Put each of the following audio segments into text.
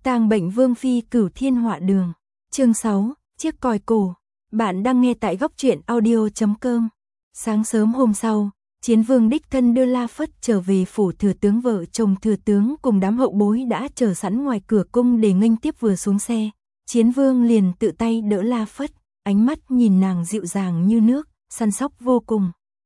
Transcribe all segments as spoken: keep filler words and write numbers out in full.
Tang bệnh Vương phi Cửu Thiên Họa Đường. Chương sáu, chiếc còi cổ. Bạn đang nghe tại góc truyện audio chấm com. Sáng sớm hôm sau, Chiến Vương đích thân đưa La Phất trở về phủ thừa tướng, vợ chồng thừa tướng cùng đám hậu bối đã chờ sẵn ngoài cửa cung để nghênh tiếp. Vừa xuống xe, Chiến Vương liền tự tay đỡ La Phất, ánh mắt nhìn nàng dịu dàng như nước, săn sóc vô cùng.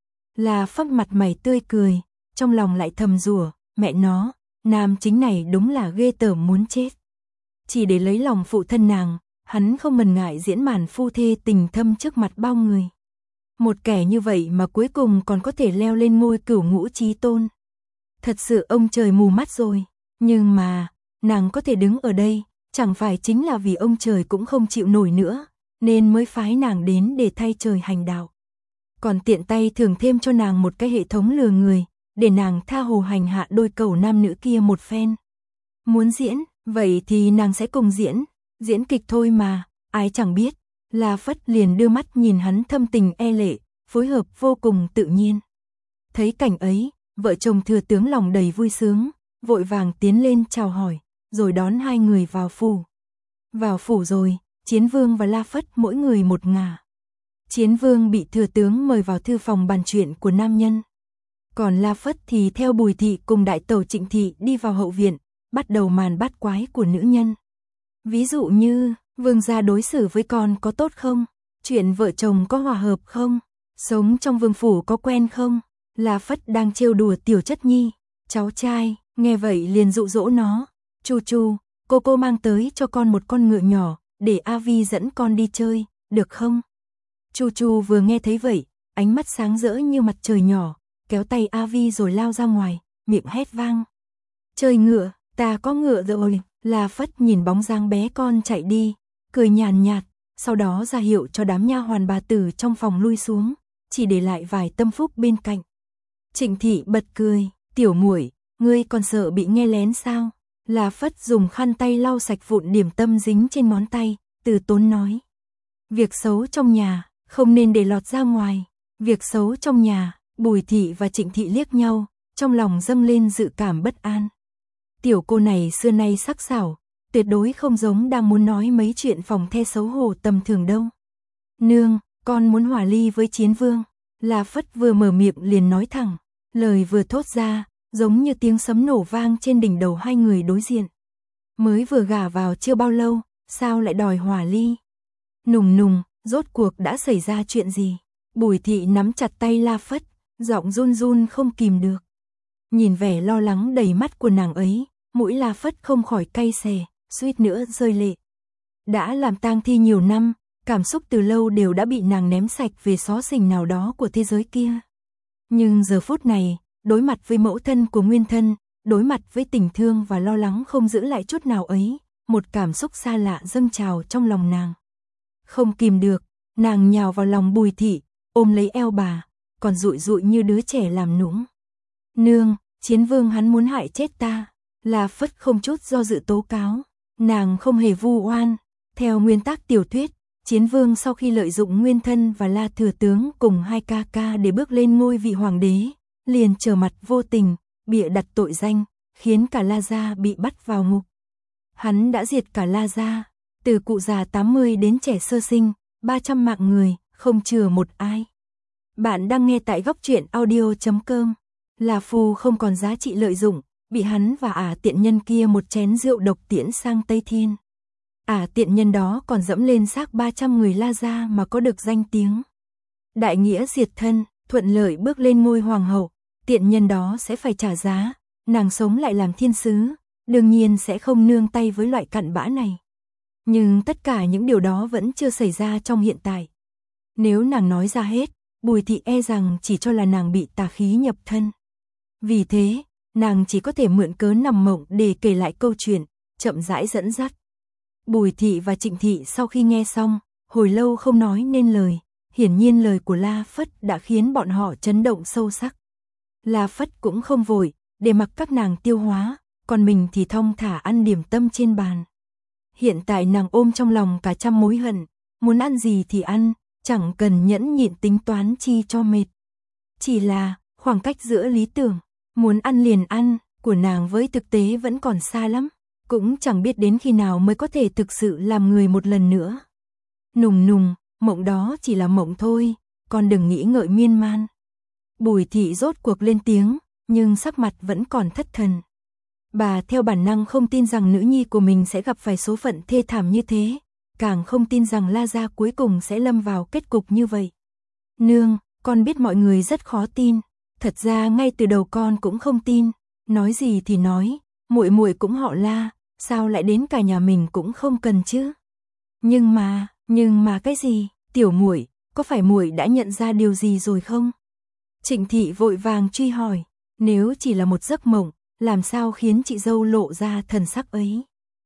La Phất mặt mày tươi cười, trong lòng lại thầm rủa, mẹ nó, nam chính này đúng là ghê tởm muốn chết. Chỉ để lấy lòng phụ thân nàng, hắn không mần ngại diễn màn phu thê tình thâm trước mặt bao người. Một kẻ như vậy mà cuối cùng còn có thể leo lên ngôi cửu ngũ chí tôn. Thật sự ông trời mù mắt rồi, nhưng mà, nàng có thể đứng ở đây, chẳng phải chính là vì ông trời cũng không chịu nổi nữa, nên mới phái nàng đến để thay trời hành đạo. Còn tiện tay thưởng thêm cho nàng một cái hệ thống lừa người, để nàng tha hồ hành hạ đôi cẩu nam nữ kia một phen. Muốn diễn, vậy thì nàng sẽ cùng diễn, diễn kịch thôi mà, ai chẳng biết. La Phất liền đưa mắt nhìn hắn thâm tình e lệ, phối hợp vô cùng tự nhiên. Thấy cảnh ấy, vợ chồng thừa tướng lòng đầy vui sướng, vội vàng tiến lên chào hỏi, rồi đón hai người vào phủ. Vào phủ rồi, Chiến Vương và La Phất mỗi người một ngả. Chiến Vương bị thừa tướng mời vào thư phòng bàn chuyện của nam nhân. Còn La Phất thì theo Bùi Thị cùng đại tẩu Trịnh Thị đi vào hậu viện, bắt đầu màn bát quái của nữ nhân. Ví dụ như, vương gia đối xử với con có tốt không? Chuyện vợ chồng có hòa hợp không? Sống trong vương phủ có quen không? La Phất đang trêu đùa tiểu chất nhi, cháu trai, nghe vậy liền dụ dỗ nó. Chu Chu, cô cô mang tới cho con một con ngựa nhỏ, để A Vi dẫn con đi chơi, được không? Chu Chu vừa nghe thấy vậy, ánh mắt sáng rỡ như mặt trời nhỏ, kéo tay A Vi rồi lao ra ngoài, miệng hét vang. Chơi ngựa, ta có ngựa rồi. La Phất nhìn bóng dáng bé con chạy đi, cười nhàn nhạt, sau đó ra hiệu cho đám nha hoàn bà tử trong phòng lui xuống, chỉ để lại vài tâm phúc bên cạnh. Trịnh Thị bật cười, tiểu muội, ngươi còn sợ bị nghe lén sao? La Phất dùng khăn tay lau sạch vụn điểm tâm dính trên ngón tay, từ tốn nói. Việc xấu trong nhà, không nên để lọt ra ngoài. Việc xấu trong nhà, Bùi Thị và Trịnh Thị liếc nhau, trong lòng dâng lên dự cảm bất an. Tiểu cô này xưa nay sắc sảo, tuyệt đối không giống đang muốn nói mấy chuyện phòng the xấu hổ tầm thường đâu. Nương, con muốn hòa ly với Chiến Vương. La Phất vừa mở miệng liền nói thẳng, lời vừa thốt ra, giống như tiếng sấm nổ vang trên đỉnh đầu hai người đối diện. Mới vừa gả vào chưa bao lâu, sao lại đòi hòa ly? Nùng nùng, rốt cuộc đã xảy ra chuyện gì? Bùi Thị nắm chặt tay La Phất, giọng run run không kìm được. Nhìn vẻ lo lắng đầy mắt của nàng ấy, mũi La Phất không khỏi cay xè, suýt nữa rơi lệ. Đã làm tang thi nhiều năm, cảm xúc từ lâu đều đã bị nàng ném sạch về xó xỉnh nào đó của thế giới kia. Nhưng giờ phút này, đối mặt với mẫu thân của nguyên thân, đối mặt với tình thương và lo lắng không giữ lại chút nào ấy, một cảm xúc xa lạ dâng trào trong lòng nàng. Không kìm được, nàng nhào vào lòng Bùi Thị, ôm lấy eo bà, còn dụi dụi như đứa trẻ làm nũng. Nương, Chiến Vương hắn muốn hại chết ta. La Phất không chút do dự tố cáo. Nàng không hề vu oan. Theo nguyên tắc tiểu thuyết, Chiến Vương sau khi lợi dụng nguyên thân và La thừa tướng cùng hai ca ca để bước lên ngôi vị hoàng đế, liền trở mặt vô tình, bịa đặt tội danh, khiến cả La gia bị bắt vào ngục. Hắn đã diệt cả La gia, từ cụ già tám mươi đến trẻ sơ sinh, ba trăm mạng người, không chừa một ai. Bạn đang nghe tại góc truyện audio chấm com. La Phu không còn giá trị lợi dụng, bị hắn và ả tiện nhân kia một chén rượu độc tiễn sang Tây Thiên. Ả tiện nhân đó còn dẫm lên xác ba trăm người La gia mà có được danh tiếng. Đại nghĩa diệt thân, thuận lợi bước lên ngôi hoàng hậu, tiện nhân đó sẽ phải trả giá, nàng sống lại làm thiên sứ, đương nhiên sẽ không nương tay với loại cặn bã này. Nhưng tất cả những điều đó vẫn chưa xảy ra trong hiện tại. Nếu nàng nói ra hết, Bùi Thị e rằng chỉ cho là nàng bị tà khí nhập thân. Vì thế, nàng chỉ có thể mượn cớ nằm mộng để kể lại câu chuyện, chậm rãi dẫn dắt. Bùi Thị và Trịnh Thị sau khi nghe xong, hồi lâu không nói nên lời, hiển nhiên lời của La Phất đã khiến bọn họ chấn động sâu sắc. La Phất cũng không vội, để mặc các nàng tiêu hóa, còn mình thì thong thả ăn điểm tâm trên bàn. Hiện tại nàng ôm trong lòng cả trăm mối hận, muốn ăn gì thì ăn, chẳng cần nhẫn nhịn tính toán chi cho mệt. Chỉ là, khoảng cách giữa lý tưởng, muốn ăn liền ăn, của nàng với thực tế vẫn còn xa lắm. cũng chẳng biết đến khi nào mới có thể thực sự làm người một lần nữa. Nùng nùng, mộng đó chỉ là mộng thôi, con đừng nghĩ ngợi miên man. Bùi thị rốt cuộc lên tiếng, nhưng sắc mặt vẫn còn thất thần. Bà theo bản năng không tin rằng nữ nhi của mình sẽ gặp phải số phận thê thảm như thế, càng không tin rằng La gia cuối cùng sẽ lâm vào kết cục như vậy. Nương, con biết mọi người rất khó tin, thật ra ngay từ đầu con cũng không tin, nói gì thì nói, muội muội cũng họ La, sao lại đến cả nhà mình cũng không cần chứ? Nhưng mà, nhưng mà cái gì? Tiểu muội, có phải muội đã nhận ra điều gì rồi không? Trịnh Thị vội vàng truy hỏi, nếu chỉ là một giấc mộng, làm sao khiến chị dâu lộ ra thần sắc ấy?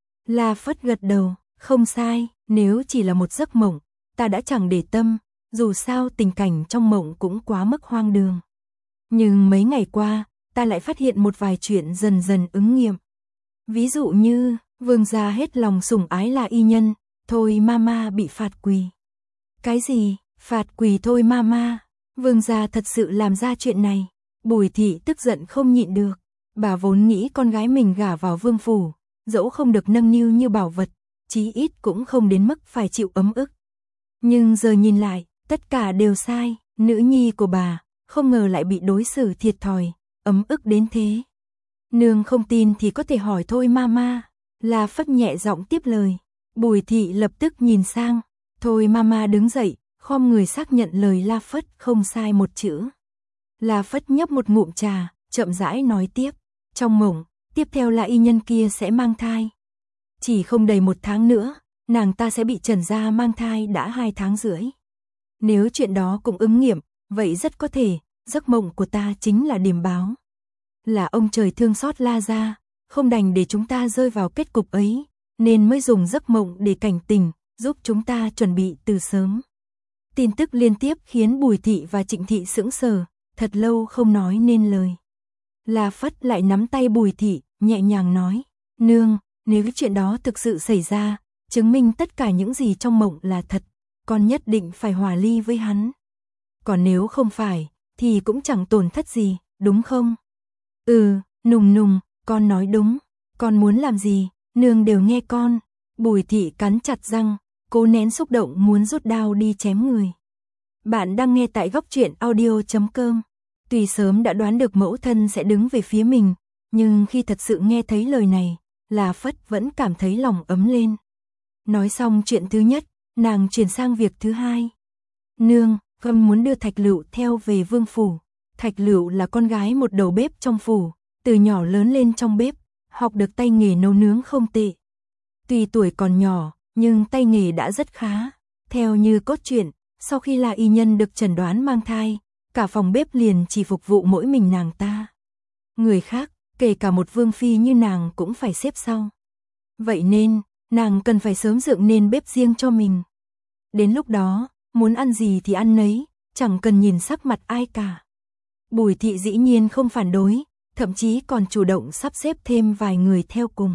La Phất gật đầu, không sai, nếu chỉ là một giấc mộng, ta đã chẳng để tâm, dù sao tình cảnh trong mộng cũng quá mức hoang đường. Nhưng mấy ngày qua, ta lại phát hiện một vài chuyện dần dần ứng nghiệm. Ví dụ như, vương gia hết lòng sủng ái là y nhân, thôi mama bị phạt quỳ. Cái gì? Phạt quỳ thôi mama? Vương gia thật sự làm ra chuyện này. Bùi thị tức giận không nhịn được. Bà vốn nghĩ con gái mình gả vào vương phủ, dẫu không được nâng niu như bảo vật, chí ít cũng không đến mức phải chịu ấm ức. Nhưng giờ nhìn lại, tất cả đều sai, nữ nhi của bà, không ngờ lại bị đối xử thiệt thòi, ấm ức đến thế. Nương không tin thì có thể hỏi thôi mama. La Phất nhẹ giọng tiếp lời. Bùi thị lập tức nhìn sang. Thôi mama đứng dậy, khom người xác nhận lời La Phất không sai một chữ. La Phất nhấp một ngụm trà, chậm rãi nói tiếp. Trong mộng, tiếp theo là y nhân kia sẽ mang thai. Chỉ không đầy một tháng nữa, nàng ta sẽ bị trần gia mang thai đã hai tháng rưỡi. Nếu chuyện đó cũng ứng nghiệm, vậy rất có thể, giấc mộng của ta chính là điềm báo. Là ông trời thương xót La gia, không đành để chúng ta rơi vào kết cục ấy, nên mới dùng giấc mộng để cảnh tỉnh, giúp chúng ta chuẩn bị từ sớm. Tin tức liên tiếp khiến Bùi Thị và Trịnh Thị sững sờ, thật lâu không nói nên lời. La Phất lại nắm tay Bùi Thị, nhẹ nhàng nói, nương, nếu chuyện đó thực sự xảy ra, chứng minh tất cả những gì trong mộng là thật, con nhất định phải hòa ly với hắn. Còn nếu không phải, thì cũng chẳng tổn thất gì, đúng không? Ừ, nùng nùng, con nói đúng, con muốn làm gì, nương đều nghe con. Bùi Thị cắn chặt răng, cố nén xúc động muốn rút đao đi chém người. Bạn đang nghe tại góc truyện audio chấm com. Tuy sớm đã đoán được mẫu thân sẽ đứng về phía mình, nhưng khi thật sự nghe thấy lời này, La Phất vẫn cảm thấy lòng ấm lên. Nói xong chuyện thứ nhất, nàng chuyển sang việc thứ hai. Nương, con muốn đưa Thạch Lựu theo về vương phủ. Thạch Lựu là con gái một đầu bếp trong phủ, từ nhỏ lớn lên trong bếp, học được tay nghề nấu nướng không tệ. Tuy tuổi còn nhỏ, nhưng tay nghề đã rất khá. Theo như cốt truyện, sau khi là y nhân được chẩn đoán mang thai, cả phòng bếp liền chỉ phục vụ mỗi mình nàng ta. Người khác, kể cả một vương phi như nàng cũng phải xếp sau. Vậy nên, nàng cần phải sớm dựng nên bếp riêng cho mình. Đến lúc đó, muốn ăn gì thì ăn nấy, chẳng cần nhìn sắc mặt ai cả. Bùi Thị dĩ nhiên không phản đối, thậm chí còn chủ động sắp xếp thêm vài người theo cùng.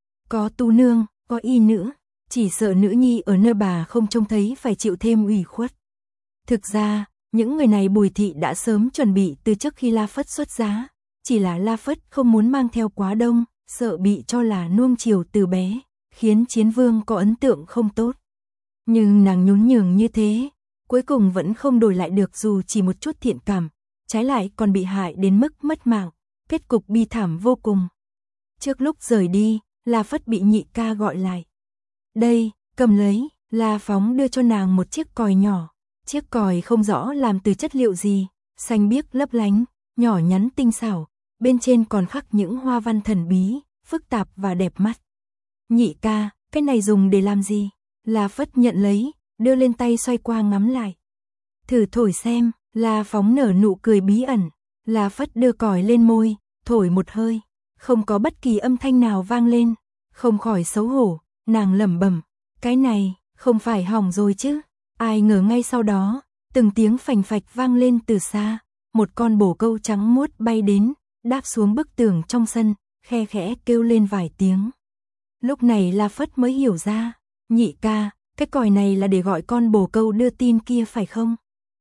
Có tu nương, có y nữ, chỉ sợ nữ nhi ở nơi bà không trông thấy phải chịu thêm ủy khuất. Thực ra, những người này Bùi Thị đã sớm chuẩn bị từ trước khi La Phất xuất giá, chỉ là La Phất không muốn mang theo quá đông, sợ bị cho là nuông chiều từ bé, khiến Chiến Vương có ấn tượng không tốt. Nhưng nàng nhún nhường như thế, cuối cùng vẫn không đổi lại được dù chỉ một chút thiện cảm, trái lại còn bị hại đến mức mất mạng, kết cục bi thảm vô cùng. Trước lúc rời đi, La Phất bị nhị ca gọi lại. Đây, cầm lấy, La Phóng đưa cho nàng một chiếc còi nhỏ. Chiếc còi không rõ làm từ chất liệu gì, xanh biếc lấp lánh, nhỏ nhắn tinh xảo, bên trên còn khắc những hoa văn thần bí, phức tạp và đẹp mắt. Nhị ca, cái này dùng để làm gì? La Phất nhận lấy, đưa lên tay xoay qua ngắm lại. Thử thổi xem, La Phóng nở nụ cười bí ẩn. La Phất đưa còi lên môi, thổi một hơi, không có bất kỳ âm thanh nào vang lên, không khỏi xấu hổ, nàng lẩm bẩm, cái này, không phải hỏng rồi chứ? Ai ngờ ngay sau đó, từng tiếng phành phạch vang lên từ xa, một con bồ câu trắng muốt bay đến, đáp xuống bức tường trong sân, khe khẽ kêu lên vài tiếng. Lúc này La Phất mới hiểu ra, nhị ca, cái còi này là để gọi con bồ câu đưa tin kia phải không?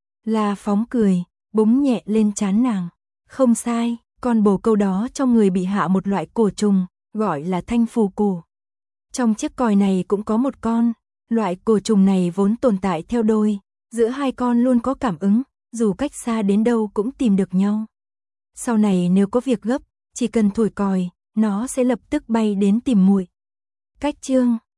La Phóng cười, búng nhẹ lên trán nàng. Không sai, con bồ câu đó trong người bị hạ một loại cổ trùng, gọi là thanh phù cổ. Trong chiếc còi này cũng có một con, loại cổ trùng này vốn tồn tại theo đôi, giữa hai con luôn có cảm ứng, dù cách xa đến đâu cũng tìm được nhau. Sau này nếu có việc gấp, chỉ cần thổi còi, nó sẽ lập tức bay đến tìm muội. Cách chương